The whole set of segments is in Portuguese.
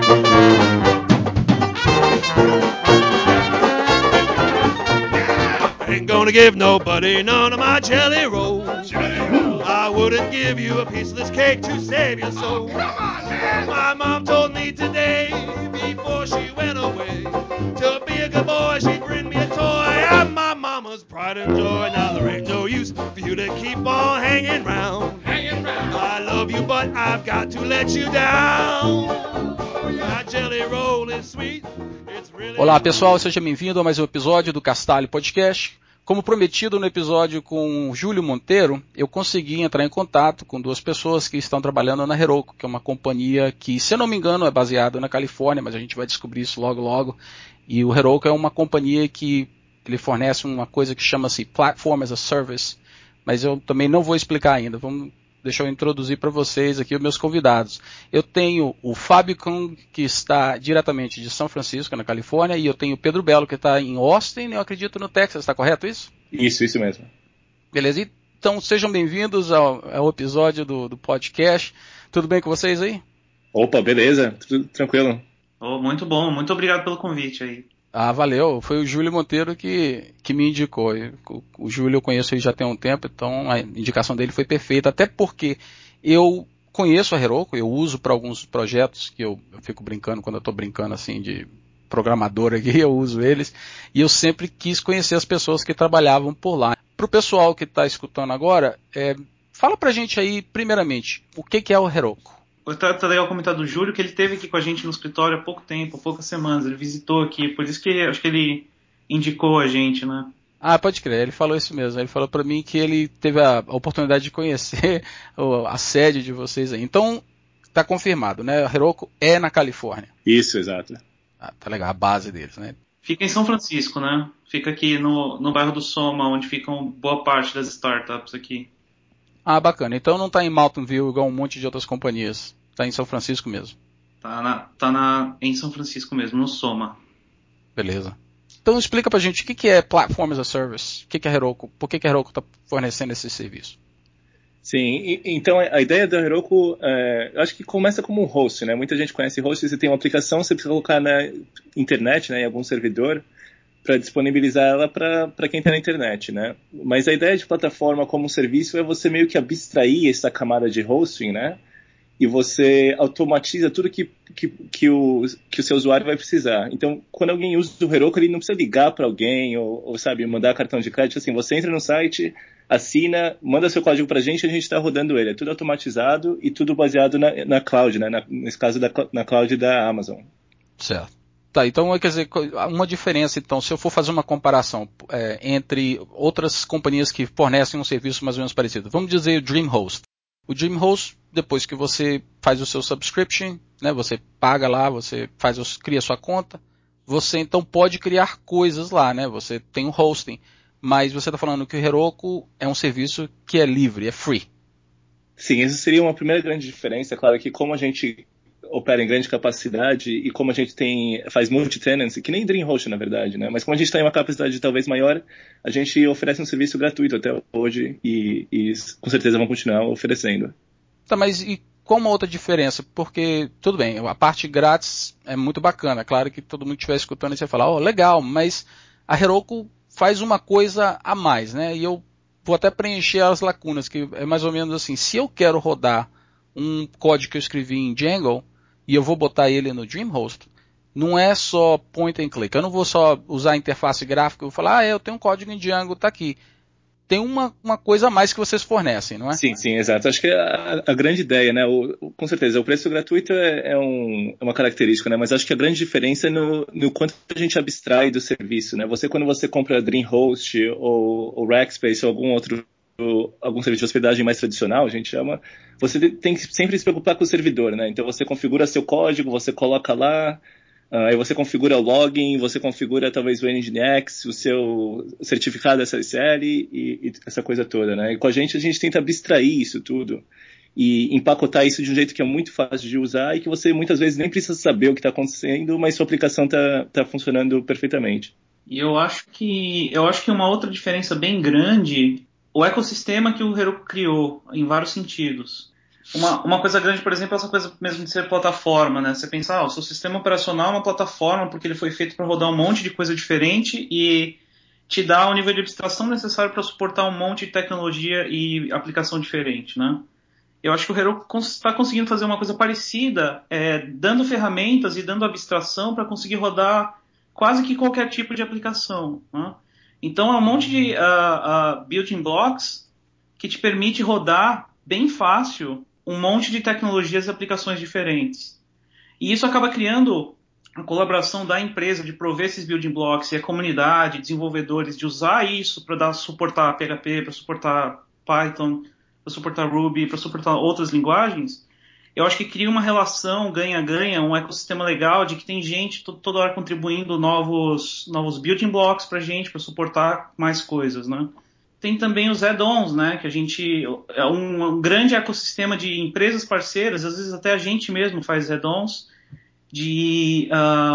Ain't gonna give nobody none of my jelly rolls. I wouldn't give you a piece of this cake to save your soul. My mom told me today, before she went away, to be a good boy, she'd bring me a toy. I'm my mama's pride and joy. Now there ain't no use for you to keep on hanging round. I love you, but I've got to let you down. My jelly roll is sweet. Olá pessoal, seja bem-vindo a mais um episódio do Castalho Podcast. Como prometido no episódio com o Júlio Monteiro, eu consegui entrar em contato com duas pessoas que estão trabalhando na Heroku, que é uma companhia que, se eu não me engano, é baseada na Califórnia, mas a gente vai descobrir isso logo logo. E o Heroku é uma companhia que ele fornece uma coisa que chama-se Platform as a Service, mas eu também não vou explicar ainda. Deixa eu introduzir para vocês aqui os meus convidados. Eu tenho o Fábio Kung, que está diretamente de São Francisco, na Califórnia, e eu tenho o Pedro Belo, que está em Austin, eu acredito, no Texas. Está correto isso? Isso mesmo. Beleza, então sejam bem-vindos ao episódio do podcast. Tudo bem com vocês aí? Opa, beleza, tudo tranquilo. Oh, muito bom, muito obrigado pelo convite aí. Ah, valeu. Foi o Júlio Monteiro que me indicou. O Júlio eu conheço ele já tem um tempo, então a indicação dele foi perfeita. Até porque eu conheço a Heroku, eu uso para alguns projetos que eu fico brincando, quando eu estou brincando assim de programador aqui, eu uso eles. E eu sempre quis conhecer as pessoas que trabalhavam por lá. Para o pessoal que está escutando agora, fala pra gente aí, primeiramente, o que é o Heroku? Tá legal comentar do Júlio, que ele esteve aqui com a gente no escritório há pouco tempo, há poucas semanas. Ele visitou aqui, por isso que acho que ele indicou a gente, né? Ah, pode crer, ele falou isso mesmo. Ele falou pra mim que ele teve a oportunidade de conhecer a sede de vocês aí. Então, tá confirmado, né? A Heroku é na Califórnia. Isso, exato. Ah, tá legal, a base deles, né? Fica em São Francisco, né? Fica aqui no bairro do Soma, onde ficam boa parte das startups aqui. Ah, bacana. Então não tá em Mountain View igual um monte de outras companhias. Tá em São Francisco mesmo. Em São Francisco mesmo, no Soma. Beleza. Então explica pra gente o que é Platform as a Service, o que é a Heroku, por que a Heroku está fornecendo esse serviço? Sim, então a ideia da Heroku, eu acho que começa como um host, né? Muita gente conhece host, você tem uma aplicação, você precisa colocar na internet, né, em algum servidor, para disponibilizar ela para quem está na internet, né? Mas a ideia de plataforma como um serviço é você meio que abstrair essa camada de hosting, né? E você automatiza tudo que o seu usuário vai precisar. Então, quando alguém usa o Heroku, ele não precisa ligar para alguém ou, sabe, mandar cartão de crédito. Assim, você entra no site, assina, manda seu código para a gente está rodando ele. É tudo automatizado e tudo baseado na cloud, né? Nesse caso, na cloud da Amazon. Certo. Tá, então quer dizer, uma diferença, então, se eu for fazer uma comparação entre outras companhias que fornecem um serviço mais ou menos parecido, vamos dizer o DreamHost. O DreamHost, depois que você faz o seu subscription, né, você paga lá, você cria sua conta, você então pode criar coisas lá, né? Você tem um hosting, mas você está falando que o Heroku é um serviço que é livre, é free. Sim, essa seria uma primeira grande diferença. Claro que como a gente opera em grande capacidade e como a gente faz multi-tenancy, que nem DreamHost na verdade, né? Mas como a gente tem uma capacidade talvez maior, a gente oferece um serviço gratuito até hoje e com certeza vamos continuar oferecendo. Tá, mas e qual uma outra diferença? Porque, tudo bem, a parte grátis é muito bacana, claro que todo mundo estiver escutando e você fala, legal, mas a Heroku faz uma coisa a mais, né? E eu vou até preencher as lacunas, que é mais ou menos assim, se eu quero rodar um código que eu escrevi em Django, e eu vou botar ele no DreamHost, não é só point and click. Eu não vou só usar a interface gráfica e vou falar, eu tenho um código em Django, tá aqui. Tem uma coisa a mais que vocês fornecem, não é? Sim, exato. Acho que a grande ideia, né? Com certeza, o preço gratuito é uma característica, né? Mas acho que a grande diferença é no quanto a gente abstrai do serviço, né? Quando você compra DreamHost ou Rackspace ou algum serviço de hospedagem mais tradicional, a gente chama, você tem que sempre se preocupar com o servidor, né? Então você configura seu código, você coloca lá, aí você configura o login, você configura talvez o Nginx, o seu certificado SSL e essa coisa toda, né? E com a gente tenta abstrair isso tudo e empacotar isso de um jeito que é muito fácil de usar e que você muitas vezes nem precisa saber o que está acontecendo, mas sua aplicação tá funcionando perfeitamente. E eu acho que uma outra diferença bem grande, o ecossistema que o Heroku criou, em vários sentidos. Uma coisa grande, por exemplo, é essa coisa mesmo de ser plataforma, né? Você pensa, o seu sistema operacional é uma plataforma porque ele foi feito para rodar um monte de coisa diferente e te dá o nível de abstração necessário para suportar um monte de tecnologia e aplicação diferente, né? Eu acho que o Heroku está conseguindo fazer uma coisa parecida, dando ferramentas e dando abstração para conseguir rodar quase que qualquer tipo de aplicação, né? Então, é um monte de building blocks que te permite rodar bem fácil um monte de tecnologias e aplicações diferentes. E isso acaba criando a colaboração da empresa de prover esses building blocks e a comunidade, desenvolvedores, de usar isso para suportar PHP, para suportar Python, para suportar Ruby, para suportar outras linguagens. Eu acho que cria uma relação ganha-ganha, um ecossistema legal de que tem gente toda hora contribuindo novos building blocks para a gente, para suportar mais coisas, né? Tem também os add-ons, né? Que a gente é um grande ecossistema de empresas parceiras, às vezes até a gente mesmo faz add-ons de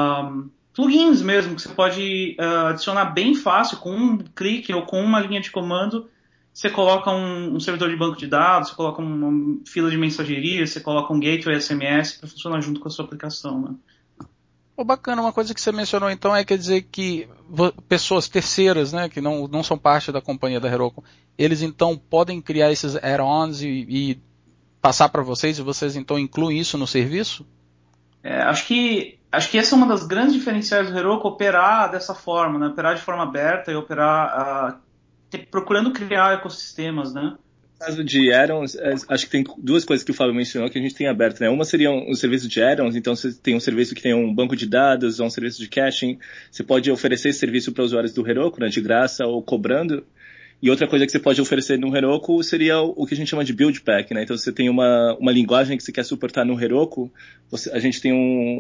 plugins mesmo, que você pode adicionar bem fácil, com um clique ou com uma linha de comando. Você coloca um servidor de banco de dados, você coloca uma fila de mensageria, você coloca um gateway SMS para funcionar junto com a sua aplicação, né? Bacana, uma coisa que você mencionou então quer dizer que pessoas terceiras, né, que não são parte da companhia da Heroku, eles então podem criar esses add-ons e passar para vocês e vocês então incluem isso no serviço? Acho que essa é uma das grandes diferenciais do Heroku, operar dessa forma, né? Operar de forma aberta e operar procurando criar ecossistemas, né? No caso de add-ons, acho que tem duas coisas que o Fábio mencionou que a gente tem aberto, né? Uma seria o serviço de add-ons, então você tem um serviço que tem um banco de dados, ou um serviço de caching, você pode oferecer esse serviço para usuários do Heroku, né, de graça ou cobrando. E outra coisa que você pode oferecer no Heroku seria o que a gente chama de build pack, né? Então você tem uma linguagem que você quer suportar no Heroku, a gente tem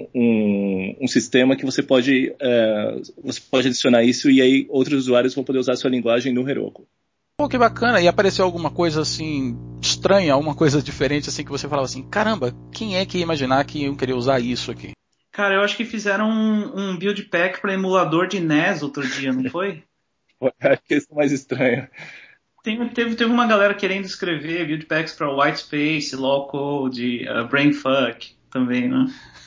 um sistema que você pode adicionar isso e aí outros usuários vão poder usar a sua linguagem no Heroku. Pô, que bacana. E apareceu alguma coisa assim estranha, alguma coisa diferente assim que você falava assim, caramba, quem é que ia imaginar que eu queria usar isso aqui? Cara, eu acho que fizeram um build pack para emulador de NES outro dia, não foi? Acho que isso é mais estranho. Teve uma galera querendo escrever build packs para Whitespace, Low Code, Brainfuck também, né?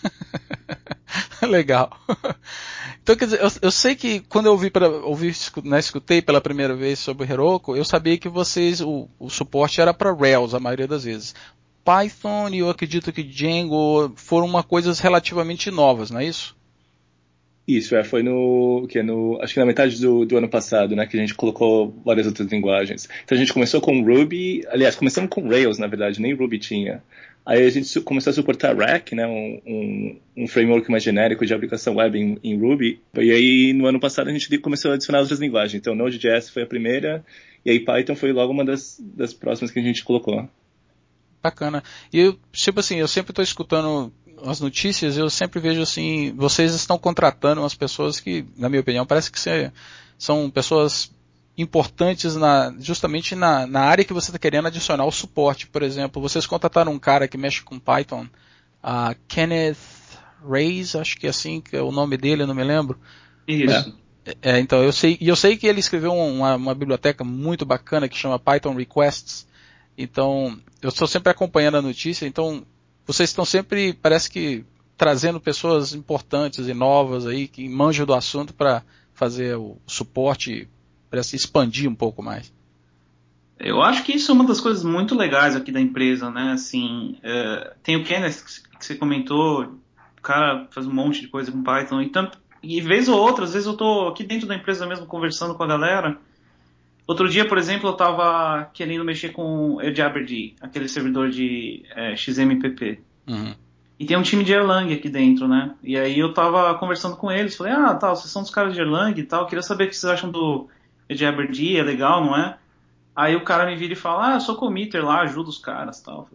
Legal. Então, quer dizer, eu sei que quando eu escutei pela primeira vez sobre o Heroku, eu sabia que vocês, o suporte era para Rails a maioria das vezes. Python e eu acredito que Django foram coisas relativamente novas, não é isso? Isso, foi acho que na metade do ano passado, né, que a gente colocou várias outras linguagens. Então a gente começou com Ruby, aliás, começamos com Rails, na verdade, nem Ruby tinha. Aí a gente começou a suportar Rack, né, um framework mais genérico de aplicação web em Ruby. E aí no ano passado a gente começou a adicionar outras linguagens. Então Node.js foi a primeira, e aí Python foi logo uma das próximas que a gente colocou. Bacana. E eu sempre estou escutando as notícias, eu sempre vejo assim, vocês estão contratando umas pessoas que, na minha opinião, parece que são pessoas importantes justamente na área que você está querendo adicionar o suporte. Por exemplo, vocês contrataram um cara que mexe com Python, Kenneth Reyes, acho que é assim que é o nome dele, eu não me lembro. Isso. Então eu sei que ele escreveu uma biblioteca muito bacana que chama Python Requests. Então eu estou sempre acompanhando a notícia. Então vocês estão sempre, parece que, trazendo pessoas importantes e novas aí, que manjam do assunto para fazer o suporte, para se expandir um pouco mais. Eu acho que isso é uma das coisas muito legais aqui da empresa, né? Assim, tem o Kenneth que você comentou, o cara faz um monte de coisa com Python, e vez ou outra, às vezes eu tô aqui dentro da empresa mesmo conversando com a galera. Outro dia, por exemplo, eu estava querendo mexer com o EdgeABD, aquele servidor de XMPP. Uhum. E tem um time de Erlang aqui dentro, né? E aí eu tava conversando com eles, falei, vocês são dos caras de Erlang e tal, queria saber o que vocês acham do EdgeABD, é legal, não é? Aí o cara me vira e fala, eu sou committer lá, ajudo os caras e tal.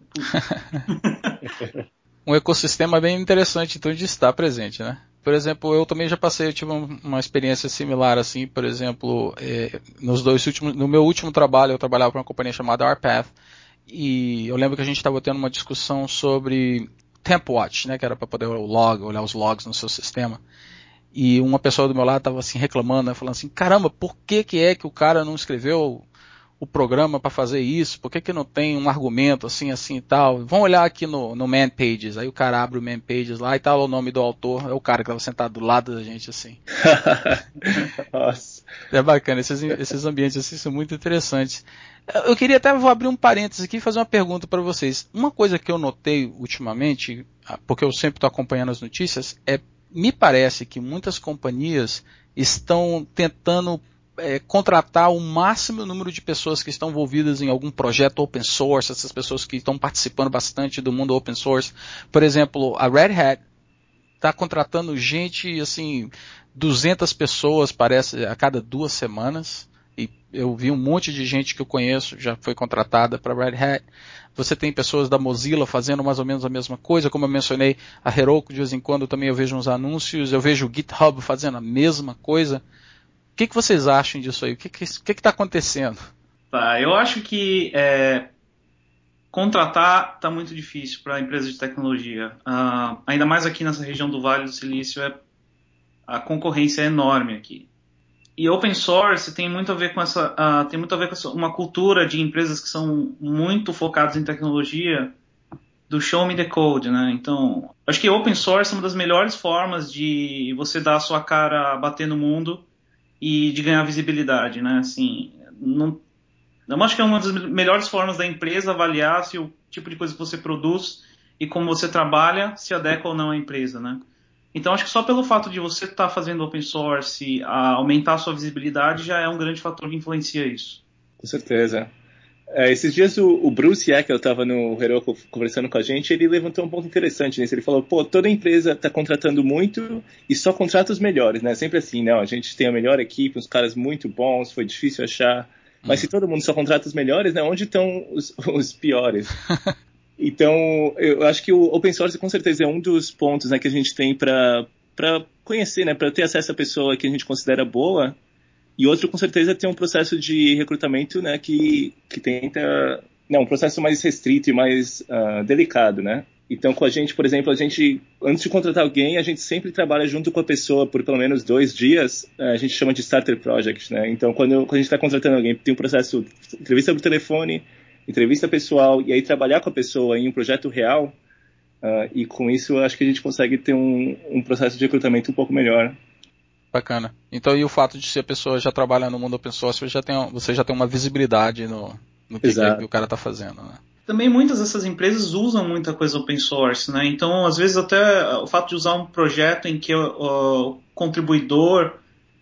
Um ecossistema bem interessante então de estar presente, né? Por exemplo, eu também eu tive uma experiência similar assim, por exemplo, no meu último trabalho eu trabalhava para uma companhia chamada RPath e eu lembro que a gente estava tendo uma discussão sobre TempWatch, né, que era para poder olhar os logs no seu sistema. E uma pessoa do meu lado estava assim reclamando, né, falando assim, caramba, por que é que o cara não escreveu o programa para fazer isso? Por que não tem um argumento assim e tal? Vamos olhar aqui no Man Pages. Aí o cara abre o Man Pages lá e tá lá o nome do autor. É o cara que estava sentado do lado da gente assim. Nossa. É bacana, esses ambientes assim são muito interessantes. Eu queria até, vou abrir um parênteses aqui e fazer uma pergunta para vocês. Uma coisa que eu notei ultimamente, porque eu sempre estou acompanhando as notícias, me parece que muitas companhias estão tentando contratar o máximo número de pessoas que estão envolvidas em algum projeto open source, essas pessoas que estão participando bastante do mundo open source. Por exemplo, a Red Hat está contratando gente, assim, 200 pessoas, parece, a cada 2 semanas. E eu vi um monte de gente que eu conheço já foi contratada para Red Hat. Você tem pessoas da Mozilla fazendo mais ou menos a mesma coisa, como eu mencionei, a Heroku de vez em quando também eu vejo uns anúncios, eu vejo o GitHub fazendo a mesma coisa. O que vocês acham disso aí? O que está acontecendo? Tá, eu acho que contratar está muito difícil para empresas de tecnologia. Ainda mais aqui nessa região do Vale do Silício, a concorrência é enorme aqui. E open source tem muito a ver com uma cultura de empresas que são muito focadas em tecnologia, do show me the code, né? Então, acho que open source é uma das melhores formas de você dar a sua cara a bater no mundo e de ganhar visibilidade, né? Assim, eu acho que é uma das melhores formas da empresa avaliar se o tipo de coisa que você produz e como você trabalha se adequa ou não à empresa, né? Então, acho que só pelo fato de você estar fazendo open source, aumentar a sua visibilidade, já é um grande fator que influencia isso. Com certeza. Esses dias o Bruce Yackel estava no Heroku conversando com a gente, ele levantou um ponto interessante nisso. Ele falou, toda empresa está contratando muito e só contrata os melhores, né? Sempre assim, não, a gente tem a melhor equipe, uns caras muito bons, foi difícil achar. Mas se todo mundo só contrata os melhores, né? Onde estão os piores? Então, eu acho que o open source com certeza é um dos pontos, né, que a gente tem para conhecer, né, para ter acesso à pessoa que a gente considera boa. E outro, com certeza, é ter um processo de recrutamento, né, que tenta... Não, um processo mais restrito e mais delicado, né? Então, com a gente, por exemplo, antes de contratar alguém, a gente sempre trabalha junto com a pessoa por pelo menos 2 dias. A gente chama de starter project, né? Então, quando a gente está contratando alguém, tem um processo, entrevista por telefone, entrevista pessoal, e aí trabalhar com a pessoa em um projeto real. E com isso, eu acho que a gente consegue ter um processo de recrutamento um pouco melhor. Bacana. Então, e o fato de se a pessoa já trabalha no mundo open source, você já tem uma visibilidade no que o cara está fazendo, né? Também muitas dessas empresas usam muita coisa open source, né? Então, às vezes, até o fato de usar um projeto em que o contribuidor,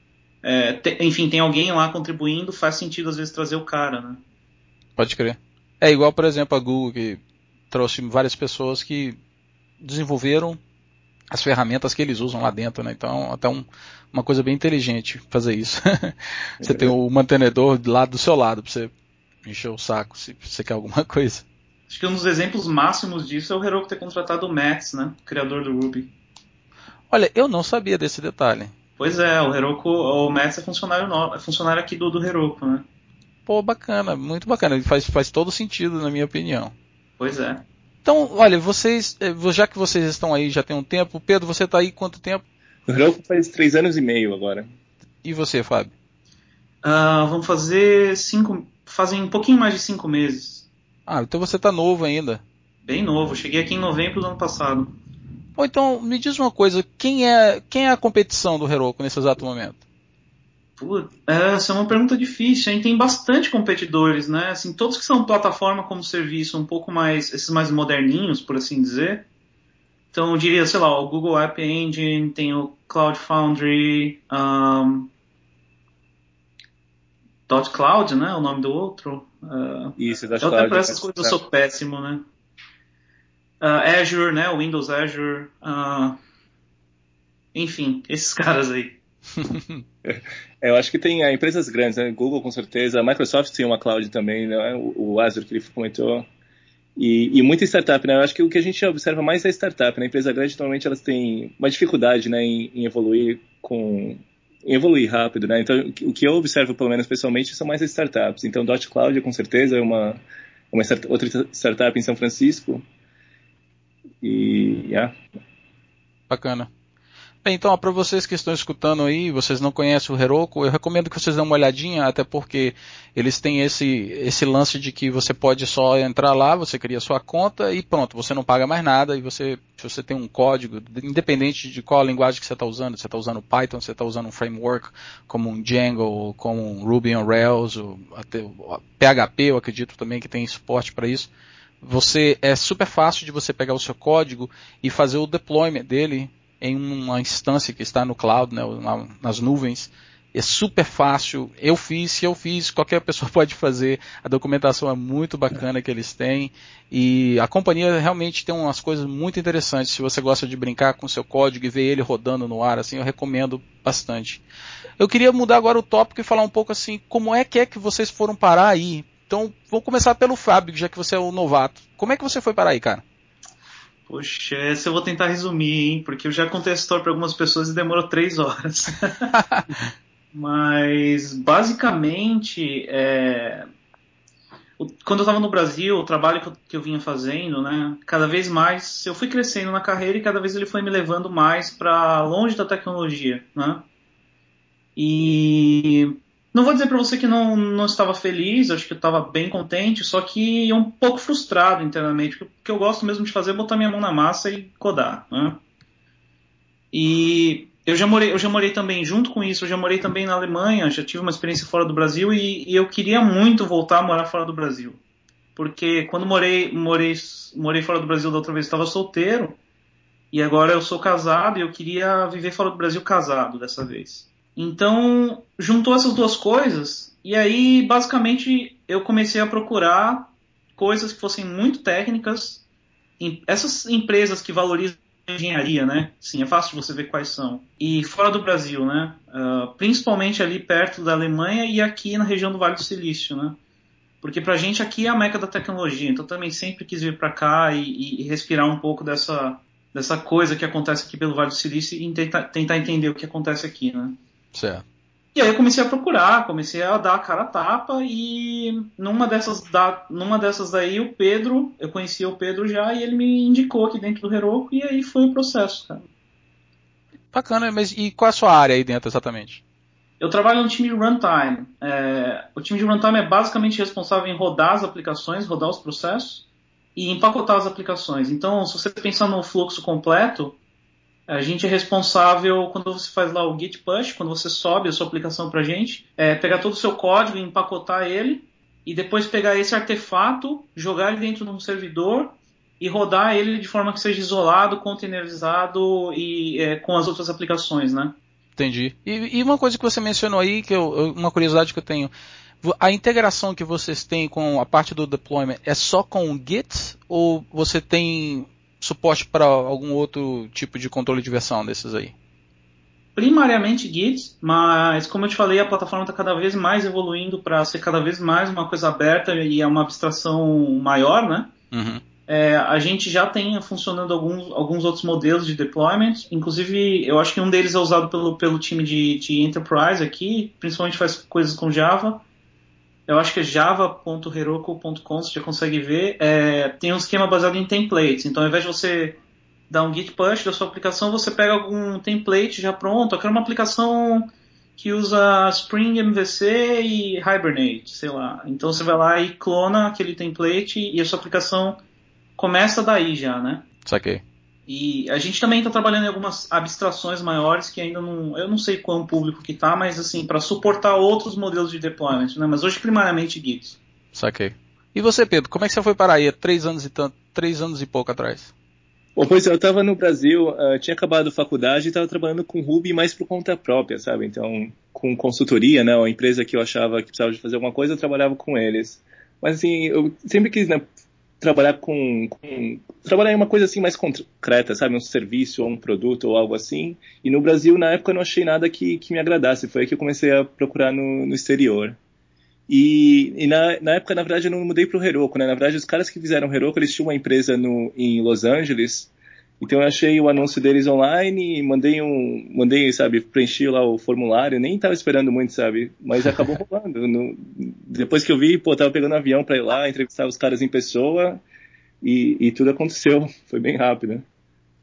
enfim, tem alguém lá contribuindo, faz sentido, às vezes, trazer o cara, né? Pode crer. É igual, por exemplo, a Google, que trouxe várias pessoas que desenvolveram as ferramentas que eles usam lá dentro, né? Então, até uma coisa bem inteligente fazer isso. Você tem o mantenedor lá do seu lado para você encher o saco se você quer alguma coisa. Acho que um dos exemplos máximos disso é o Heroku ter contratado o Mats, né? O criador do Ruby. Olha, eu não sabia desse detalhe. Pois é, o Mats é funcionário aqui do Heroku, né? Pô, bacana, muito bacana. Faz todo sentido, na minha opinião. Pois é. Então, olha, já que vocês estão aí já tem um tempo, Pedro, você está aí quanto tempo? O Heroku faz 3 anos e meio agora. E você, Fábio? Vamos fazem um pouquinho mais de 5 meses. Ah, então você está novo ainda. Bem novo, cheguei aqui em novembro do ano passado. Ou então, me diz uma coisa, quem é a competição do Heroku nesse exato momento? Essa é uma pergunta difícil. A gente tem bastante competidores, né? Assim, todos que são plataforma como serviço, um pouco mais, esses mais moderninhos, por assim dizer. Então, eu diria, sei lá, o Google App Engine, tem o Cloud Foundry, .cloud, né? O nome do outro. Isso, eu até para essas coisas eu sou péssimo, né? Azure, né? O Windows Azure. Enfim, esses caras aí. Eu acho que tem empresas grandes, né? Google com certeza, a Microsoft tem uma cloud também, né? O Azure que ele comentou, e muita startup, né? Eu acho que o que a gente observa mais é startup, né? A empresa grande normalmente elas têm uma dificuldade, né, em evoluir rápido, né? Então o que eu observo pelo menos pessoalmente são mais as startups. Então .cloud com certeza é outra startup em São Francisco e Bacana. Bem, então, para vocês que estão escutando aí, vocês não conhecem o Heroku, eu recomendo que vocês dêem uma olhadinha, até porque eles têm esse lance de que você pode só entrar lá, você cria sua conta e pronto, você não paga mais nada, e se você tem um código, independente de qual linguagem que você está usando, você está usando Python, você está usando um framework como um Django, como um Ruby on Rails, ou até PHP, eu acredito também que tem suporte para isso, é super fácil de você pegar o seu código e fazer o deployment dele em uma instância que está no cloud, né, nas nuvens. É super fácil. Se eu fiz, qualquer pessoa pode fazer. A documentação é muito bacana que eles têm. E a companhia realmente tem umas coisas muito interessantes. Se você gosta de brincar com o seu código e ver ele rodando no ar, assim, eu recomendo bastante. Eu queria mudar agora o tópico e falar um pouco assim, como é que vocês foram parar aí? Então, vou começar pelo Fábio, já que você é o novato. Como é que você foi parar aí, cara? Poxa, essa eu vou tentar resumir, hein? Porque eu já contei essa história para algumas pessoas e demorou 3 horas. Mas, basicamente, quando eu estava no Brasil, o trabalho que eu vinha fazendo, né? Cada vez mais eu fui crescendo na carreira e cada vez ele foi me levando mais para longe da tecnologia, né? E não vou dizer para você que não estava feliz, acho que eu estava bem contente, só que um pouco frustrado internamente, porque o que eu gosto mesmo de fazer é botar minha mão na massa e codar, né? E eu já morei também, junto com isso, eu já morei também na Alemanha, já tive uma experiência fora do Brasil e eu queria muito voltar a morar fora do Brasil. Porque quando morei fora do Brasil da outra vez, eu estava solteiro, e agora eu sou casado e eu queria viver fora do Brasil casado dessa vez. Então, juntou essas duas coisas, e aí, basicamente, eu comecei a procurar coisas que fossem muito técnicas, essas empresas que valorizam a engenharia, né? Sim, é fácil de você ver quais são. E fora do Brasil, né? Principalmente ali perto da Alemanha e aqui na região do Vale do Silício, né? Porque pra gente aqui é a meca da tecnologia, então também sempre quis vir pra cá e respirar um pouco dessa coisa que acontece aqui pelo Vale do Silício e tentar entender o que acontece aqui, né? Certo. E aí eu comecei a procurar, comecei a dar a cara a tapa e numa dessas daí eu conhecia o Pedro já e ele me indicou aqui dentro do Heroku e aí foi o processo, cara. Bacana, mas e qual é a sua área aí dentro exatamente? Eu trabalho no time de runtime. O time de runtime é basicamente responsável em rodar as aplicações, rodar os processos e empacotar as aplicações. Então, se você pensar no fluxo completo, a gente é responsável, quando você faz lá o git push, quando você sobe a sua aplicação pra gente, pegar todo o seu código, empacotar ele, e depois pegar esse artefato, jogar ele dentro de um servidor e rodar ele de forma que seja isolado, containerizado e com as outras aplicações, né? Entendi. E uma coisa que você mencionou aí, uma curiosidade que eu tenho, a integração que vocês têm com a parte do deployment é só com o Git ou você tem suporte para algum outro tipo de controle de versão desses aí? Primariamente Git, mas como eu te falei, a plataforma está cada vez mais evoluindo para ser cada vez mais uma coisa aberta e é uma abstração maior, né? Uhum. A gente já tem funcionando alguns outros modelos de deployment, inclusive eu acho que um deles é usado pelo time de Enterprise aqui, principalmente faz coisas com Java. Eu acho que é java.heroku.com, você já consegue ver. Tem um esquema baseado em templates, então ao invés de você dar um git push da sua aplicação, você pega algum template já pronto. Eu quero uma aplicação que usa Spring MVC e Hibernate, sei lá. Então você vai lá e clona aquele template e a sua aplicação começa daí já, né? Saquei. E a gente também está trabalhando em algumas abstrações maiores que ainda eu não sei quão público que tá, mas assim, para suportar outros modelos de deployment, né? Mas hoje primariamente Git. Saquei. E você, Pedro, como é que você foi parar aí? 3 anos e pouco atrás. Bom, pois eu estava no Brasil, tinha acabado a faculdade e estava trabalhando com Ruby mais por conta própria, sabe? Então, com consultoria, né? Uma empresa que eu achava que precisava de fazer alguma coisa, eu trabalhava com eles. Mas assim, eu sempre quis, né, trabalhar em uma coisa assim mais concreta, sabe? Um serviço ou um produto ou algo assim. E no Brasil, na época, eu não achei nada que me agradasse. Foi aí que eu comecei a procurar no exterior. E na época, na verdade, eu não mudei para o Heroku, né? Na verdade, os caras que fizeram o Heroku, eles tinham uma empresa em Los Angeles. Então eu achei o anúncio deles online e mandei, sabe, preenchi lá o formulário, nem estava esperando muito, sabe? Mas acabou rolando. Depois que eu vi, pô, tava pegando um avião para ir lá, entrevistar os caras em pessoa e tudo aconteceu. Foi bem rápido.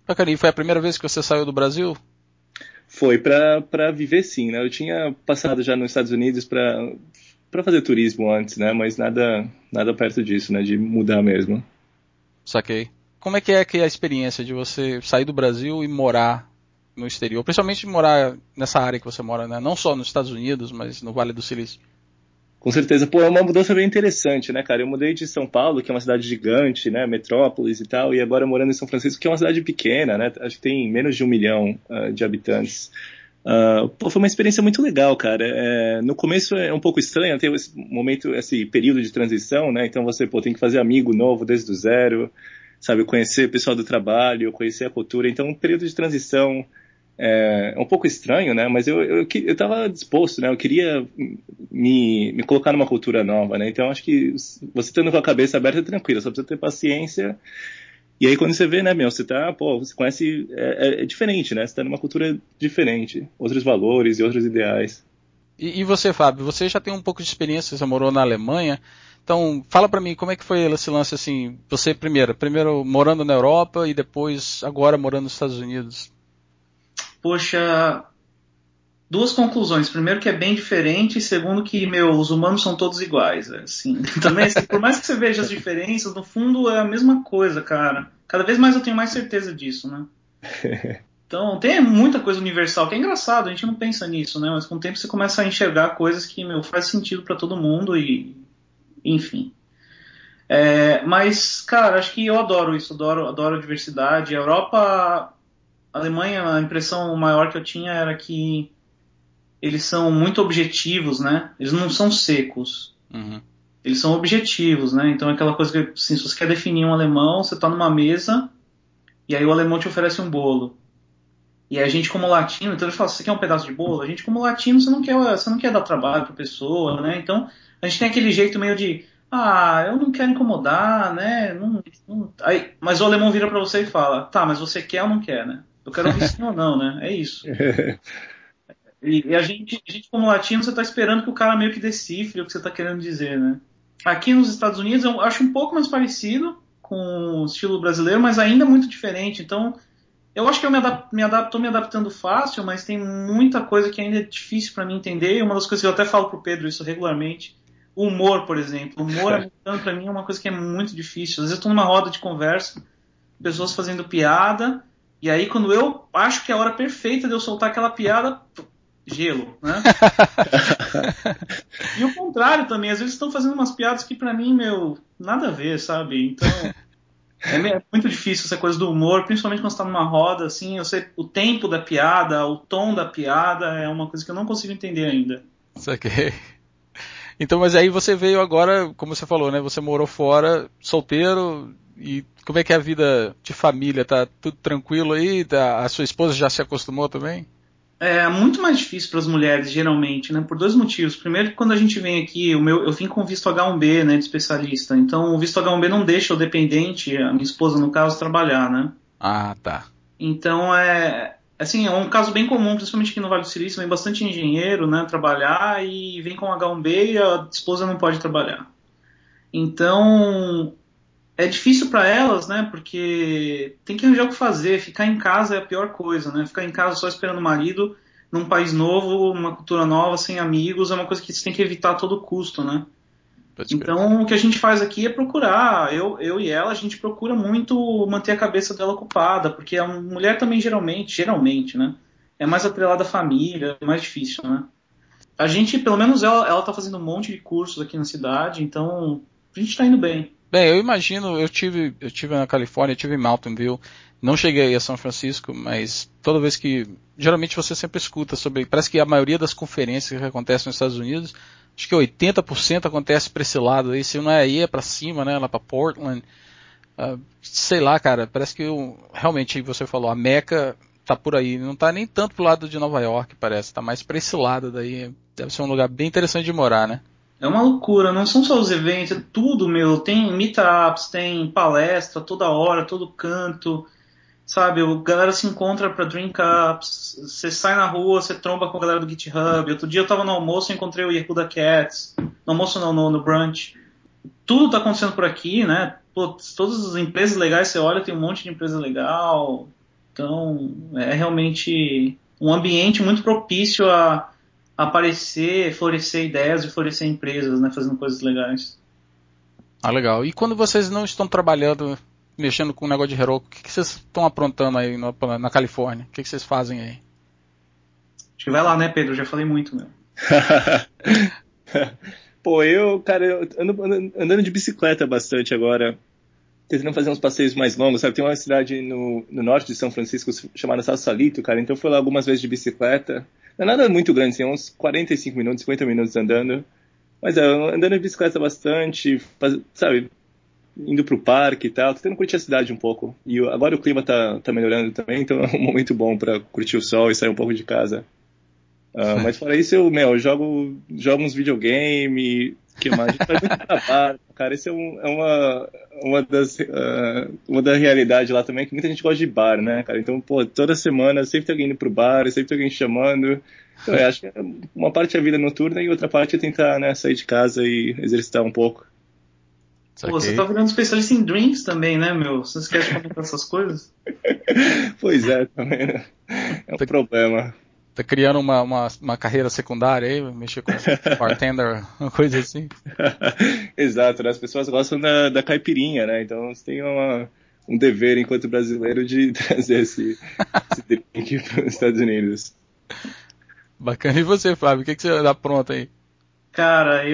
Bacana, e foi a primeira vez que você saiu do Brasil? Foi para viver, sim, né? Eu tinha passado já nos Estados Unidos para fazer turismo antes, né? Mas nada perto disso, né? De mudar mesmo. Saquei. Como é que é a experiência de você sair do Brasil e morar no exterior? Principalmente morar nessa área que você mora, né? Não só nos Estados Unidos, mas no Vale do Silício. Com certeza, pô, é uma mudança bem interessante, né, cara? Eu mudei de São Paulo, que é uma cidade gigante, né, metrópolis e tal, e agora morando em São Francisco, que é uma cidade pequena, né? Acho que tem menos de 1 milhão de habitantes. Pô, foi uma experiência muito legal, cara. No começo é um pouco estranho, tem esse momento, esse período de transição, né? Então você, pô, tem que fazer amigo novo desde o zero, sabe? Conhecer o pessoal do trabalho, conhecer a cultura. Então, um período de transição é um pouco estranho, né? Mas eu estava disposto, né? Eu queria me colocar numa cultura nova, né? Então, acho que você estando com a cabeça aberta é tranquilo, só precisa ter paciência. E aí, quando você vê, né, você conhece, é diferente, né? Você tá numa cultura diferente, outros valores e outros ideais. E você, Fábio, você já tem um pouco de experiência, você morou na Alemanha, então fala pra mim como é que foi esse lance assim, você primeiro morando na Europa e depois agora morando nos Estados Unidos. Poxa, duas conclusões. Primeiro que é bem diferente, e segundo que, os humanos são todos iguais. Assim. Também, assim, por mais que você veja as diferenças, no fundo é a mesma coisa, cara. Cada vez mais eu tenho mais certeza disso, né? Então, tem muita coisa universal, que é engraçado, a gente não pensa nisso, né? Mas com o tempo você começa a enxergar coisas que, faz sentido para todo mundo e, enfim. Mas, cara, acho que eu adoro isso, adoro a diversidade. A Europa, a Alemanha, a impressão maior que eu tinha era que eles são muito objetivos, né? Eles não são secos. Uhum. Eles são objetivos, né? Então é aquela coisa que, assim, se você quer definir um alemão, você está numa mesa e aí o alemão te oferece um bolo. E a gente como latino, então ele fala, você quer um pedaço de bolo? A gente como latino, você não quer dar trabalho para a pessoa, né? Então a gente tem aquele jeito meio de, eu não quero incomodar, né? Aí, mas o alemão vira para você e fala, tá, mas você quer ou não quer, né? Eu quero ouvir sim ou não, né? É isso. E a gente como latino, você está esperando que o cara meio que decifre o que você está querendo dizer, né? Aqui nos Estados Unidos eu acho um pouco mais parecido com o estilo brasileiro, mas ainda muito diferente. Então, eu acho que eu tô me adaptando fácil, mas tem muita coisa que ainda é difícil para mim entender. E uma das coisas que eu até falo pro Pedro isso regularmente, o humor, por exemplo. O humor americano para mim é uma coisa que é muito difícil. Às vezes eu tô numa roda de conversa, pessoas fazendo piada, e aí quando eu acho que é a hora perfeita de eu soltar aquela piada, gelo, né? E o contrário também, às vezes estão fazendo umas piadas que pra mim, nada a ver, sabe? Então, é muito difícil essa coisa do humor, principalmente quando você tá numa roda, assim, eu sei o tempo da piada, o tom da piada, é uma coisa que eu não consigo entender ainda. Saquei. Então, mas aí você veio agora, como você falou, né? Você morou fora, solteiro, e como é que é a vida de família? Tá tudo tranquilo aí? A sua esposa já se acostumou também? É muito mais difícil para as mulheres, geralmente, né? Por dois motivos. Primeiro, que quando a gente vem aqui, eu vim com visto H1B, né, de especialista. Então, o visto H1B não deixa o dependente, a minha esposa, no caso, trabalhar, né? Ah, tá. Então, assim, é um caso bem comum, principalmente aqui no Vale do Silício, vem bastante engenheiro, né, trabalhar e vem com H1B e a esposa não pode trabalhar. Então, é difícil para elas, né, porque tem que arranjar o que fazer, ficar em casa é a pior coisa, né, ficar em casa só esperando o marido, num país novo, numa cultura nova, sem amigos, é uma coisa que você tem que evitar a todo custo, né. Pode crer. Então, o que a gente faz aqui é procurar, eu e ela, a gente procura muito manter a cabeça dela ocupada, porque a mulher também geralmente, né, é mais atrelada à família, é mais difícil, né. A gente, pelo menos ela tá fazendo um monte de cursos aqui na cidade, então a gente tá indo bem. Bem, eu imagino, eu tive na Califórnia, eu tive em Mountain View, não cheguei a São Francisco, mas toda vez que, geralmente você sempre escuta sobre, parece que a maioria das conferências que acontecem nos Estados Unidos, acho que 80% acontece para esse lado aí, se não é aí é para cima, né, lá para Portland, sei lá, cara, parece que realmente você falou, a Meca tá por aí, não tá nem tanto pro lado de Nova York, parece, tá mais para esse lado daí, deve ser um lugar bem interessante de morar, né? É uma loucura, não são só os eventos, é tudo, tem meetups, tem palestra toda hora, todo canto, sabe, a galera se encontra pra drink ups, você sai na rua, você tromba com a galera do GitHub, outro dia eu tava no almoço e encontrei o Yehuda Cats, no almoço não, no brunch, tudo tá acontecendo por aqui, né, pô, todas as empresas legais, você olha, tem um monte de empresa legal, Então, é realmente um ambiente muito propício a aparecer, florescer ideias e florescer empresas, né, fazendo coisas legais. Ah, legal. E quando vocês não estão trabalhando, mexendo com o negócio de Heroku, o que vocês estão aprontando aí na Califórnia? O que vocês fazem aí? Acho que vai lá, né, Pedro? Eu já falei muito, meu. Pô, cara, eu andando de bicicleta bastante agora, tentando fazer uns passeios mais longos, sabe? Tem uma cidade no norte de São Francisco chamada Sausalito, cara, então eu fui lá algumas vezes de bicicleta. Não é nada muito grande, assim, uns 45 minutos, 50 minutos andando. Mas andando de bicicleta bastante, sabe? Indo pro parque e tal, tô tentando curtir a cidade um pouco. E agora o clima tá melhorando também, então é um momento bom pra curtir o sol e sair um pouco de casa. Mas fora isso, eu jogo uns videogame, que mais? A gente faz muito trabalho, cara. Isso uma da realidade lá também, que muita gente gosta de bar, né, cara? Então, pô, toda semana sempre tem alguém indo pro bar, sempre tem alguém chamando. Então, eu acho que uma parte é a vida noturna e outra parte é tentar, né, sair de casa e exercitar um pouco. Pô, você tá virando especialista em drinks também, né, meu? Você esquece de comentar essas coisas? Pois é, também, né? É um problema. Tá criando uma carreira secundária aí, mexer com bartender, uma coisa assim. Exato, né? As pessoas gostam da caipirinha, né? Então você tem um dever enquanto brasileiro de trazer esse drink para os Estados Unidos. Bacana. E você, Fábio? O que você dá pronto aí? Cara,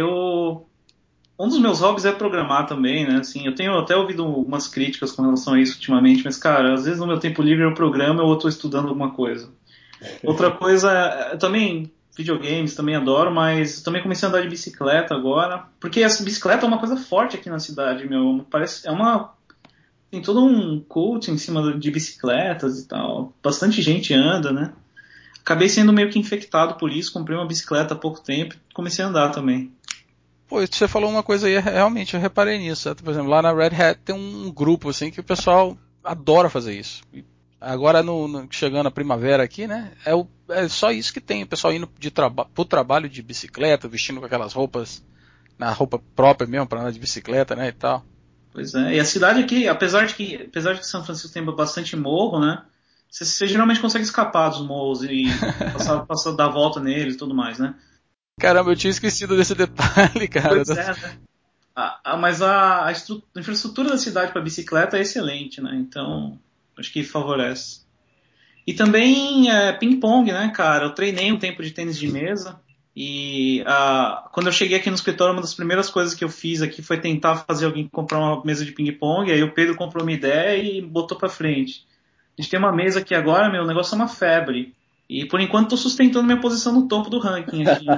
um dos meus hobbies é programar também, né? Assim, eu tenho até ouvido umas críticas com relação a isso ultimamente, mas, cara, às vezes no meu tempo livre eu programo ou eu tô estudando alguma coisa. Outra coisa, também videogames, também adoro, mas também comecei a andar de bicicleta agora, porque essa bicicleta é uma coisa forte aqui na cidade, meu. Parece, tem todo um cult em cima de bicicletas e tal. Bastante gente anda, né? Acabei sendo meio que infectado por isso, comprei uma bicicleta há pouco tempo e comecei a andar também. Pô, você falou uma coisa aí, realmente, eu reparei nisso. Por exemplo, lá na Red Hat tem um grupo assim que o pessoal adora fazer isso. Agora, chegando a primavera aqui, né? É só isso que tem. O pessoal indo pro trabalho de bicicleta, vestindo com aquelas roupas, na roupa própria mesmo, para andar de bicicleta, né? E tal. Pois é. E a cidade aqui, apesar de São Francisco ter bastante morro, né? Você geralmente consegue escapar dos morros e passar dar volta neles e tudo mais, né? Caramba, eu tinha esquecido desse detalhe, cara. Pois é, né? Mas a infraestrutura da cidade para bicicleta é excelente, né? Então, acho que favorece. E também ping-pong, né, cara? Eu treinei um tempo de tênis de mesa e quando eu cheguei aqui no escritório, uma das primeiras coisas que eu fiz aqui foi tentar fazer alguém comprar uma mesa de ping-pong. Aí o Pedro comprou uma ideia e botou pra frente. A gente tem uma mesa aqui agora, meu, o negócio é uma febre. E por enquanto tô sustentando minha posição no topo do ranking aqui.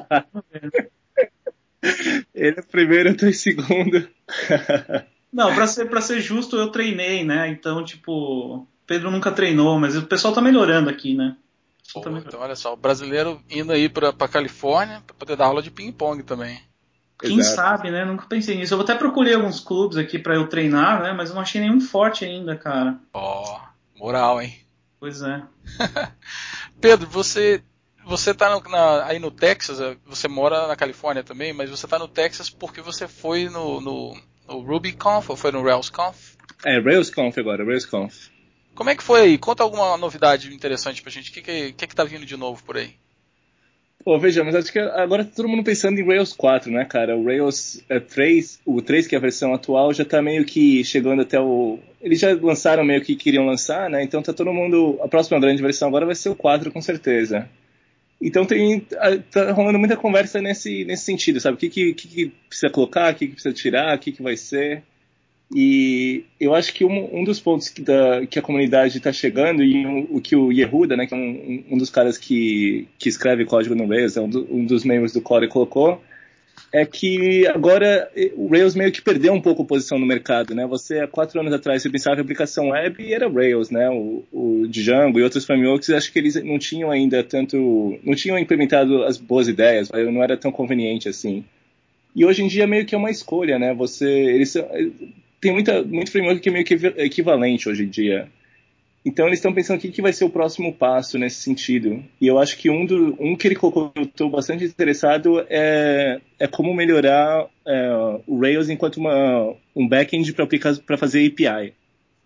Ele é primeiro, eu tô em segundo. Não, pra ser justo, eu treinei, né? Então, tipo, Pedro nunca treinou, mas o pessoal tá melhorando aqui, né? Pô, então olha só, o brasileiro indo aí pra Califórnia pra poder dar aula de ping-pong também. Quem Exato. sabe, né? Nunca pensei nisso. Eu até procurei alguns clubes aqui pra eu treinar, né? Mas eu não achei nenhum forte ainda, cara. Ó, moral, hein? Pois é. Pedro, você tá aí no Texas, você mora na Califórnia também, mas você tá no Texas porque você foi no RubyConf ou foi no RailsConf? RailsConf agora, RailsConf. Como é que foi aí? Conta alguma novidade interessante pra gente. O que tá vindo de novo por aí? Pô, veja, mas acho que agora tá todo mundo pensando em Rails 4, né, cara? O Rails 3, o 3, que é a versão atual, já tá meio que chegando até o... Eles já lançaram meio que queriam lançar, né? Então tá todo mundo... A próxima grande versão agora vai ser o 4, com certeza. Então tá rolando muita conversa nesse sentido, sabe? O que precisa colocar, o que precisa tirar, o que vai ser... E eu acho que um dos pontos que a comunidade está chegando, e o que o Yehuda, né, que é um dos caras que escreve código no Rails, é um dos membros do Core, colocou, é que agora o Rails meio que perdeu um pouco a posição no mercado. Né? Você, há 4 anos atrás, você pensava que a aplicação web e era Rails, né? O Django e outros frameworks, acho que eles não tinham ainda não tinham implementado as boas ideias, não era tão conveniente assim. E hoje em dia meio que é uma escolha, né? Tem muito framework que é meio que equivalente hoje em dia. Então eles estão pensando o que vai ser o próximo passo nesse sentido. E eu acho que um que ele colocou que eu estou bastante interessado é como melhorar o Rails enquanto um backend para fazer API.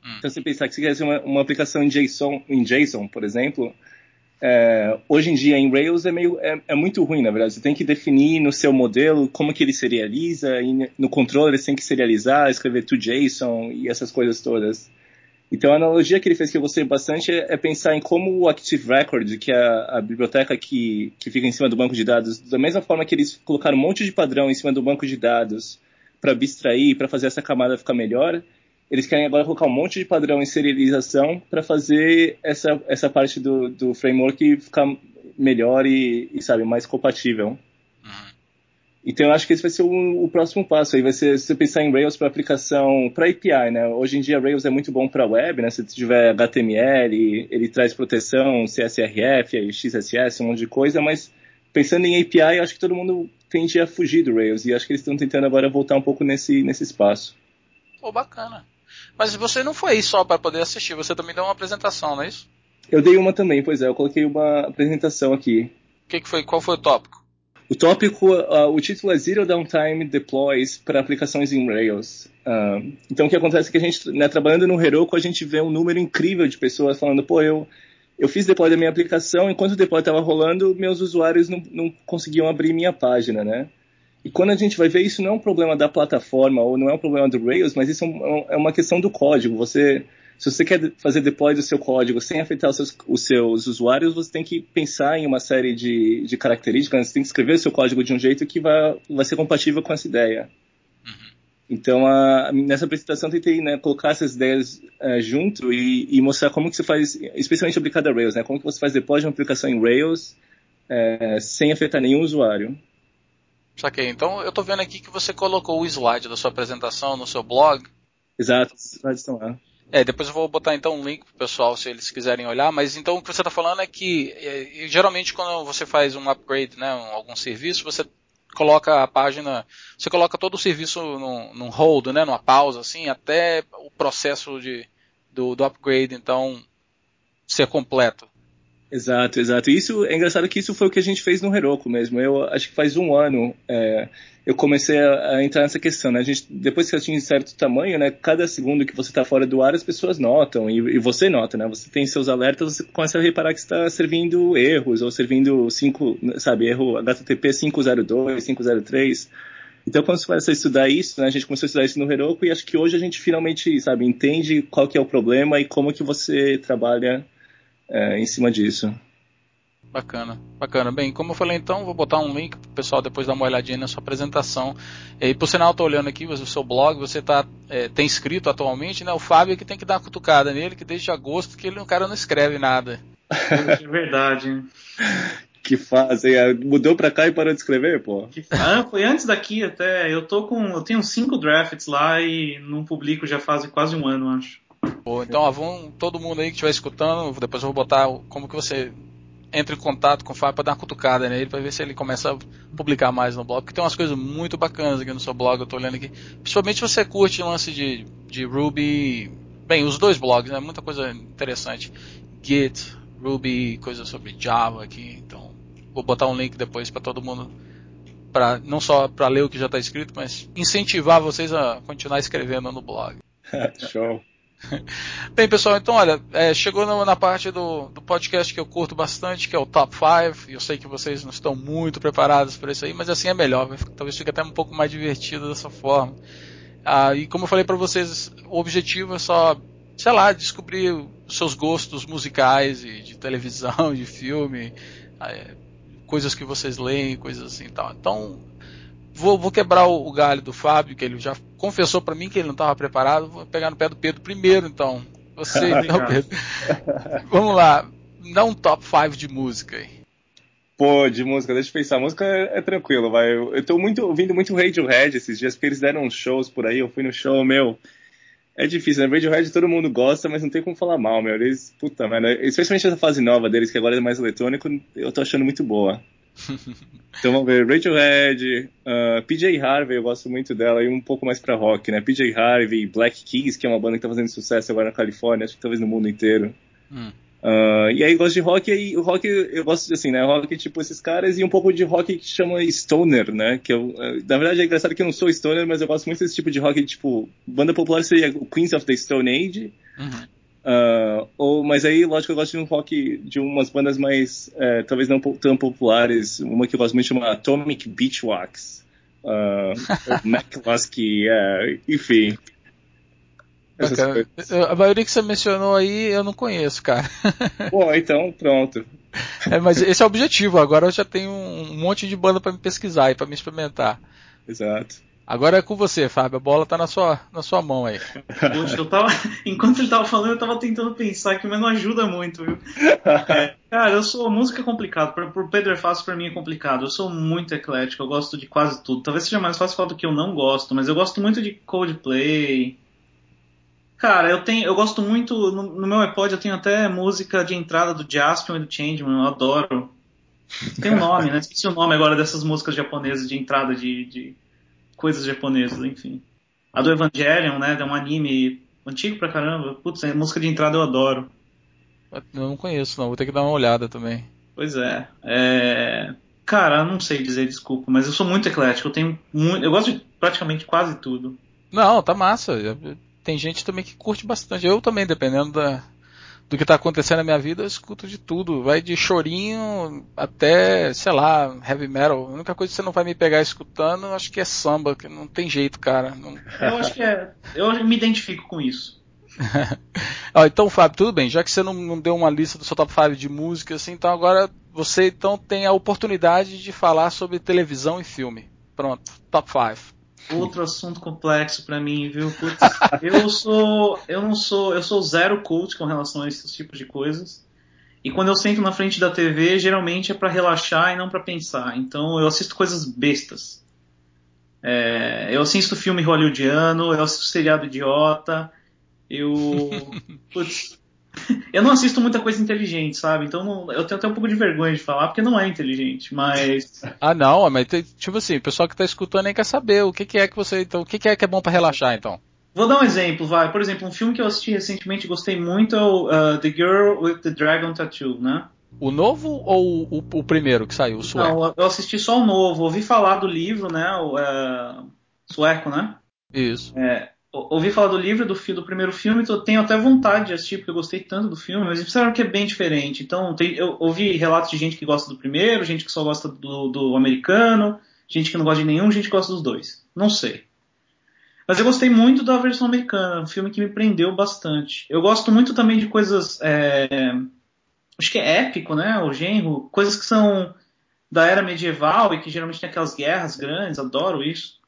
Então, você pensar que você quer fazer uma aplicação em JSON, por exemplo, hoje em dia em Rails é muito ruim, na verdade. Você tem que definir no seu modelo como que ele serializa, e no controller você tem que serializar, escrever to JSON e essas coisas todas. Então, a analogia que ele fez que eu gostei bastante é pensar em como o Active Record, que é a biblioteca que fica em cima do banco de dados, da mesma forma que eles colocaram um monte de padrão em cima do banco de dados para abstrair, para fazer essa camada ficar melhor, eles querem agora colocar um monte de padrão em serialização para fazer essa parte do framework ficar melhor e sabe, mais compatível. Então, eu acho que esse vai ser o próximo passo. Aí vai ser, se você pensar em Rails para aplicação, para API, né? Hoje em dia, Rails é muito bom para web, né? Se tiver HTML, ele traz proteção, CSRF, XSS, um monte de coisa, mas pensando em API, eu acho que todo mundo tende a fugir do Rails, e acho que eles estão tentando agora voltar um pouco nesse espaço. Pô, bacana. Mas você não foi aí só para poder assistir, você também deu uma apresentação, não é isso? Eu dei uma também, pois é, eu coloquei uma apresentação aqui. Qual foi o tópico? O tópico, o título é Zero Downtime Deploys para aplicações em Rails. Então, o que acontece é que a gente, né, trabalhando no Heroku, a gente vê um número incrível de pessoas falando, pô, eu fiz deploy da minha aplicação, enquanto o deploy estava rolando, meus usuários não conseguiam abrir minha página, né? E quando a gente vai ver, isso não é um problema da plataforma, ou não é um problema do Rails, mas isso é uma questão do código. Se você quer fazer deploy do seu código sem afetar os seus usuários, você tem que pensar em uma série de características, você tem que escrever o seu código de um jeito que vai ser compatível com essa ideia. Então, nessa apresentação, eu tentei, né, colocar essas ideias junto e mostrar como que você faz, especialmente aplicado a Rails, né, como que você faz deploy de uma aplicação em Rails sem afetar nenhum usuário. Saquei. Então, eu tô vendo aqui que você colocou o slide da sua apresentação no seu blog. Exato, os slides estão lá. Depois eu vou botar então um link pro pessoal se eles quiserem olhar, mas então o que você está falando é que geralmente quando você faz um upgrade, né, algum serviço, você coloca a página, você coloca todo o serviço num hold, né, numa pausa assim, até o processo do upgrade então ser completo. Exato. E isso é engraçado que isso foi o que a gente fez no Heroku mesmo. Eu acho que faz um ano eu comecei a entrar nessa questão, né? Depois que eu atinge certo tamanho, né? Cada segundo que você está fora do ar, as pessoas notam, e você nota, né? Você tem seus alertas, você começa a reparar que está servindo erros, ou servindo erro HTTP 502, 503. Então, quando você começa a estudar isso, né? A gente começou a estudar isso no Heroku, e acho que hoje a gente finalmente, entende qual que é o problema e como que você trabalha em cima disso. Bacana. Bem, como eu falei então, vou botar um link para o pessoal depois dar uma olhadinha na sua apresentação. E por sinal, estou olhando aqui o seu blog, você tem escrito atualmente, né? O Fábio que tem que dar uma cutucada nele, que desde agosto que o cara não escreve nada. É verdade. Que fazem, mudou pra cá e parou de escrever, pô? Foi antes daqui até, eu tenho 5 drafts lá e não publico já faz quase um ano, acho. Pô, então, todo mundo aí que estiver escutando, depois eu vou botar como que você entra em contato com o Fábio para dar uma cutucada nele, para ver se ele começa a publicar mais no blog, porque tem umas coisas muito bacanas aqui no seu blog, eu tô olhando aqui. Principalmente se você curte o lance de Ruby, bem, os dois blogs, né, muita coisa interessante. Git, Ruby, coisa sobre Java aqui, então vou botar um link depois para todo mundo, não só para ler o que já está escrito, mas incentivar vocês a continuar escrevendo no blog. Show. Bem, pessoal, então olha, chegou na parte do podcast que eu curto bastante, que é o Top 5. Eu sei que vocês não estão muito preparados para isso aí, mas assim é melhor, talvez fique até um pouco mais divertido dessa forma. E como eu falei para vocês, o objetivo é só, sei lá, descobrir os seus gostos musicais e de televisão, de filme, coisas que vocês leem, coisas assim, tal. Então vou quebrar o galho do Fábio, que ele já confessou para mim que ele não estava preparado. Vou pegar no pé do Pedro primeiro, então. Você, então, Pedro. Vamos lá. Dá um top 5 de música aí. Pô, de música, deixa eu pensar. Música é tranquilo, vai. Eu tô ouvindo muito Radiohead esses dias, porque eles deram uns shows por aí. Eu fui no show, meu. É difícil, né? Radiohead todo mundo gosta, mas não tem como falar mal, meu. Eles, puta, mano. Especialmente essa fase nova deles, que agora é mais eletrônico, eu tô achando muito boa. Então vamos ver, Radiohead, PJ Harvey, eu gosto muito dela, e um pouco mais pra rock, né? PJ Harvey, Black Keys, que é uma banda que tá fazendo sucesso agora na Califórnia, acho que talvez no mundo inteiro. E aí eu gosto de rock, e o rock eu gosto assim, né? Rock tipo esses caras, e um pouco de rock que chama stoner, né? Que na verdade é engraçado que eu não sou stoner, mas eu gosto muito desse tipo de rock, tipo, banda popular seria o Queens of the Stone Age, Mas aí, lógico, eu gosto de um rock de umas bandas mais, talvez não tão populares. Uma que eu gosto muito chama Atomic Beach Wax. McCluskey, enfim. A maioria que você mencionou aí eu não conheço, cara. Bom, então pronto. Mas esse é o objetivo. Agora eu já tenho um monte de banda para me pesquisar e para me experimentar. Exato. Agora é com você, Fábio. A bola tá na sua mão aí. Poxa, enquanto ele tava falando, eu tava tentando pensar aqui, mas não ajuda muito, viu? Cara, música é complicado. Por Pedro é fácil, pra mim é complicado. Eu sou muito eclético, eu gosto de quase tudo. Talvez seja mais fácil falar do que eu não gosto, mas eu gosto muito de Coldplay. Cara, eu gosto muito, no meu iPod eu tenho até música de entrada do Jaspion e do Changeman, eu adoro. Tem um nome, né? Esqueci o nome agora dessas músicas japonesas de entrada de coisas japonesas, enfim. A do Evangelion, né? É um anime antigo pra caramba. Putz, a música de entrada eu adoro. Eu não conheço, não. Vou ter que dar uma olhada também. Pois Cara, eu não sei dizer, desculpa, mas eu sou muito eclético. Eu gosto de praticamente quase tudo. Não, tá massa. Tem gente também que curte bastante. Eu também, dependendo do que tá acontecendo na minha vida, eu escuto de tudo. Vai de chorinho até, sei lá, heavy metal. A única coisa que você não vai me pegar escutando, acho que é samba, que não tem jeito, cara. Não... Eu acho que eu me identifico com isso. Então, Fábio, tudo bem. Já que você não deu uma lista do seu top 5 de música, assim, então agora você então tem a oportunidade de falar sobre televisão e filme. Pronto, top 5. Outro assunto complexo pra mim, viu? Putz, eu sou zero coach com relação a esses tipos de coisas. E quando eu sento na frente da TV, geralmente é pra relaxar e não pra pensar. Então eu assisto coisas bestas. Eu assisto filme hollywoodiano, eu assisto seriado idiota, Putz, eu não assisto muita coisa inteligente, sabe? Então eu tenho até um pouco de vergonha de falar, porque não é inteligente, mas... Ah, não, mas tipo assim, o pessoal que tá escutando nem quer saber o que é que você... Então, o que é bom pra relaxar, então? Vou dar um exemplo, vai. Por exemplo, um filme que eu assisti recentemente e gostei muito é o The Girl with the Dragon Tattoo, né? O novo ou o primeiro que saiu, o sueco? Não, eu assisti só o novo. Ouvi falar do livro, né? Sueco, né? Isso. Ouvi falar do livro, do primeiro filme, então eu tenho até vontade de assistir, porque eu gostei tanto do filme, mas disseram que é bem diferente. Então, eu ouvi relatos de gente que gosta do primeiro, gente que só gosta do americano, gente que não gosta de nenhum, gente que gosta dos dois. Não sei. Mas eu gostei muito da versão americana, um filme que me prendeu bastante. Eu gosto muito também de coisas, acho que é épico, né, o gênero, coisas que são da era medieval e que geralmente tem aquelas guerras grandes, adoro isso.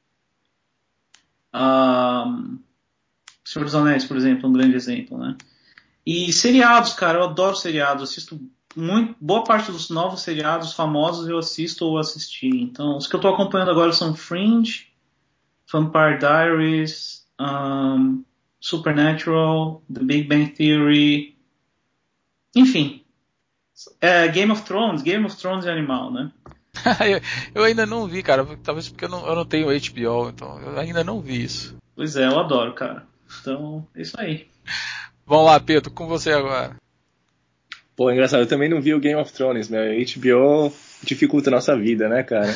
Senhor dos Anéis, por exemplo, é um grande exemplo, né? E seriados, cara, eu adoro seriados, assisto boa parte dos novos seriados famosos eu assisto ou assisti. Então, os que eu tô acompanhando agora são Fringe, Vampire Diaries, Supernatural, The Big Bang Theory, enfim. Game of Thrones é animal, né? Eu ainda não vi, cara, talvez porque eu não tenho HBO, então eu ainda não vi isso. Pois é, eu adoro, cara. Então, é isso aí. Vamos lá, Pedro, com você agora. Pô, engraçado, eu também não vi o Game of Thrones, meu. HBO dificulta a nossa vida, né, cara?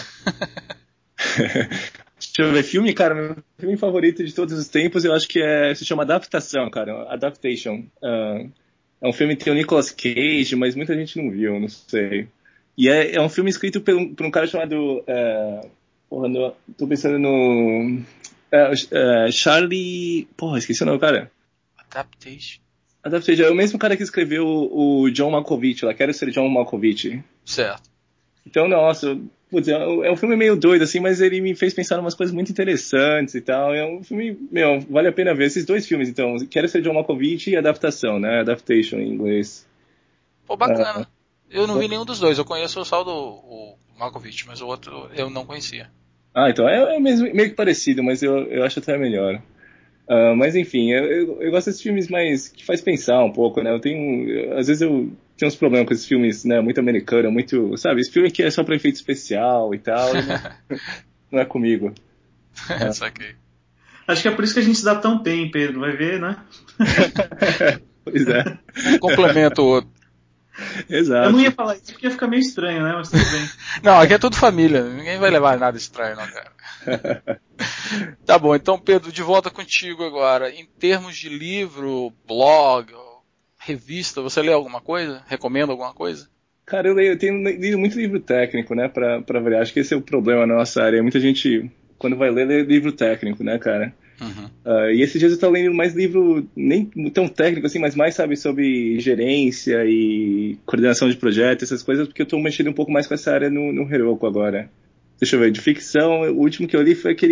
Deixa eu ver, filme, cara, meu filme favorito de todos os tempos, eu acho que se chama Adaptação, cara, Adaptation. É um filme que tem o Nicolas Cage, mas muita gente não viu, não sei. E é um filme escrito por um cara chamado... tô pensando no... Charlie... Porra, esqueci o nome, cara. Adaptation. É o mesmo cara que escreveu o John Malkovich lá, Quero Ser John Malkovich. Certo. Então, nossa, putz, é um filme meio doido, assim, mas ele me fez pensar em umas coisas muito interessantes e tal. É um filme, vale a pena ver esses dois filmes, então. Quero Ser John Malkovich e Adaptação, né? Adaptation em inglês. Pô, bacana. Eu não vi nenhum dos dois, eu conheço só o Malkovich, mas o outro eu não conhecia. Ah, então, é meio que parecido, mas eu acho até melhor. Mas enfim, eu gosto desses filmes mais que faz pensar um pouco, né? Às vezes eu tenho uns problemas com esses filmes, né? Muito americano, muito, sabe? Esse filme que é só pra efeito especial e tal, e não é comigo. Saquei. Acho que é por isso que a gente se dá tão bem, Pedro, vai ver, né? Pois é. Um complemento o outro. Exato. Eu não ia falar isso porque ia ficar meio estranho, né? Mas tudo bem. Não, aqui é tudo família. Ninguém vai levar nada estranho, não, cara. Tá bom, então, Pedro, de volta contigo agora. Em termos de livro, blog, revista, você lê alguma coisa? Recomenda alguma coisa? Cara, eu tenho lido muito livro técnico, né, pra variar. Acho que esse é o problema na nossa área. Muita gente, quando vai ler, lê livro técnico, né, cara? Uhum. E esses dias eu tô lendo mais livro, nem tão técnico assim, mas mais, sabe, sobre gerência e coordenação de projetos, essas coisas, porque eu tô mexendo um pouco mais com essa área no Heroku agora. Deixa eu ver, de ficção, o último que eu li foi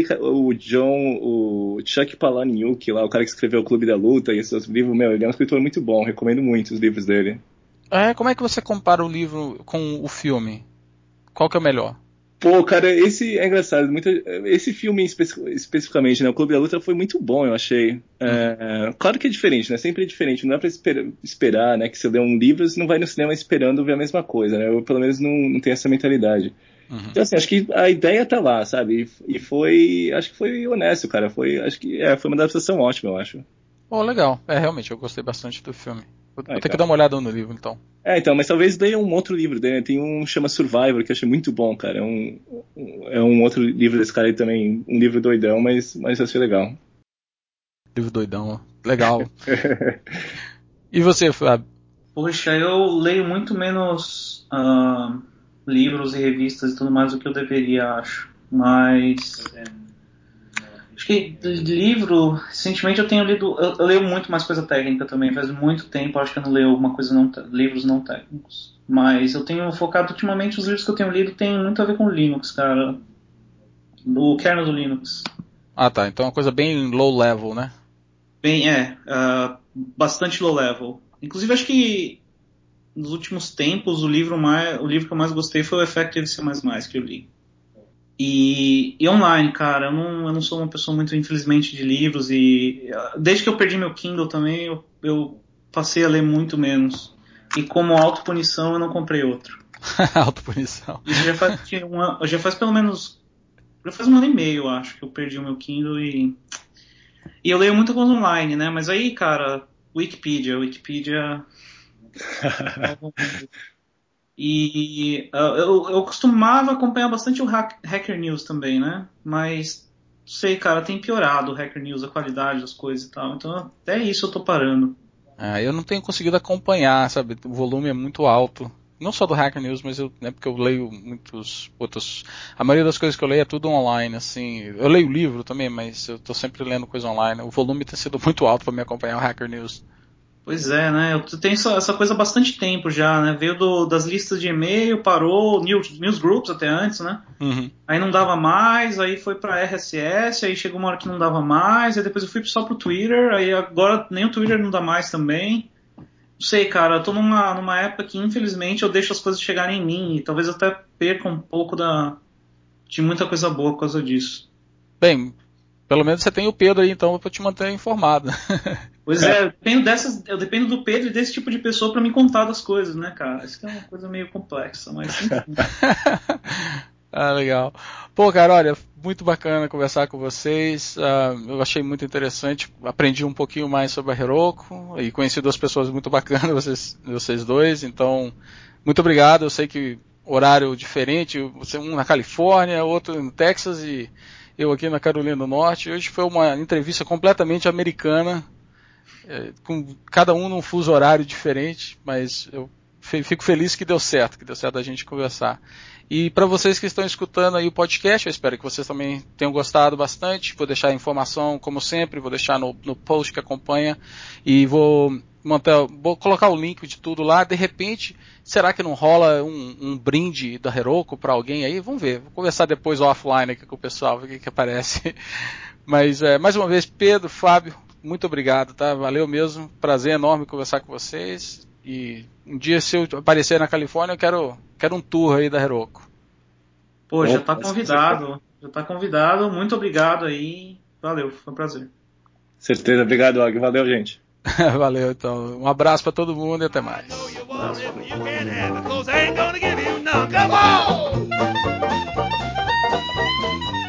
o Chuck Palahniuk lá, o cara que escreveu O Clube da Luta e esses livros, meu, ele é um escritor muito bom, recomendo muito os livros dele. Como é que você compara o livro com o filme? Qual que é o melhor? Pô, cara, esse é engraçado. Esse filme especificamente, né? O Clube da Luta foi muito bom, eu achei. Claro que é diferente, né? Sempre é diferente. Não dá pra esperar, né? Que você lê um livro, você não vai no cinema esperando ver a mesma coisa, né? Eu, pelo menos, não tenho essa mentalidade. Uhum. Então, assim, acho que a ideia tá lá, sabe? E foi... Acho que foi honesto, cara. Acho que foi uma adaptação ótima, eu acho. Oh, legal. Realmente, eu gostei bastante do filme. Vou ter que Então. dar uma olhada no livro, então. Então, mas talvez leia um outro livro dele, né? Tem um que chama Survivor, que eu achei muito bom, cara. É um outro livro desse cara aí também, um livro doidão, mas eu achei legal. Livro doidão, ó. Legal. E você, Fábio? Poxa, eu leio muito menos livros e revistas e tudo mais do que eu deveria, acho. Mas acho que livro, recentemente eu tenho lido. Eu leio muito mais coisa técnica também. Faz muito tempo, acho que eu não leio alguma coisa livros não técnicos. Mas eu tenho focado ultimamente, os livros que eu tenho lido tem muito a ver com Linux, cara. Do kernel do Linux. Ah, tá. Então é uma coisa bem low level, né? Bem, bastante low level. Inclusive, acho que nos últimos tempos o livro que eu mais gostei foi o Effective C++, que eu li. E online, cara, eu não sou uma pessoa muito, infelizmente, de livros e desde que eu perdi meu Kindle também, eu passei a ler muito menos. E como autopunição, eu não comprei outro. Autopunição. Isso já faz pelo menos, já faz um ano e meio, eu acho, que eu perdi o meu Kindle e eu leio muita coisa online, né? Mas aí, cara, Wikipedia. E eu costumava acompanhar bastante o Hacker News também, né? Mas, não sei, cara, tem piorado o Hacker News, a qualidade das coisas e tal. Então, até isso eu tô parando. Eu não tenho conseguido acompanhar, sabe? O volume é muito alto. Não só do Hacker News, mas porque eu leio muitos outros. A maioria das coisas que eu leio é tudo online, assim. Eu leio livro também, mas eu tô sempre lendo coisa online. O volume tem sido muito alto para me acompanhar o Hacker News. Pois é, né? Eu tenho essa coisa há bastante tempo já, né? Veio das listas de e-mail, parou, newsgroups até antes, né? Uhum. Aí não dava mais, aí foi pra RSS, aí chegou uma hora que não dava mais, aí depois eu fui só pro Twitter, aí agora nem o Twitter não dá mais também. Não sei, cara, eu tô numa época que infelizmente eu deixo as coisas chegarem em mim e talvez eu até perca um pouco de muita coisa boa por causa disso. Bem, pelo menos você tem o Pedro aí então para te manter informado. Pois eu dependo do Pedro e desse tipo de pessoa pra me contar das coisas, né, cara? Isso que é uma coisa meio complexa, mas enfim. Legal. Pô, cara, olha, muito bacana conversar com vocês. Eu achei muito interessante. Aprendi um pouquinho mais sobre a Heroku e conheci duas pessoas muito bacanas, vocês dois. Então, muito obrigado. Eu sei que horário diferente, você um na Califórnia, outro no Texas e eu aqui na Carolina do Norte. Hoje foi uma entrevista completamente americana, com cada um num fuso horário diferente, mas eu fico feliz que deu certo a gente conversar. E para vocês que estão escutando aí o podcast, eu espero que vocês também tenham gostado bastante. Vou deixar a informação, como sempre, vou deixar no post que acompanha e vou colocar o link de tudo lá. De repente, será que não rola um brinde da Heroku para alguém aí? Vamos ver. Vou conversar depois offline aqui com o pessoal, ver o que aparece. Mas, mais uma vez, Pedro, Fábio, muito obrigado, tá? Valeu mesmo. Prazer enorme conversar com vocês. E um dia, se eu aparecer na Califórnia, eu quero um tour aí da Heroku. Pô, já tá convidado. Já tá convidado. Muito obrigado aí. Valeu, foi um prazer. Certeza, obrigado, Og. Valeu, gente. Valeu, então. Um abraço pra todo mundo e até mais. Come on!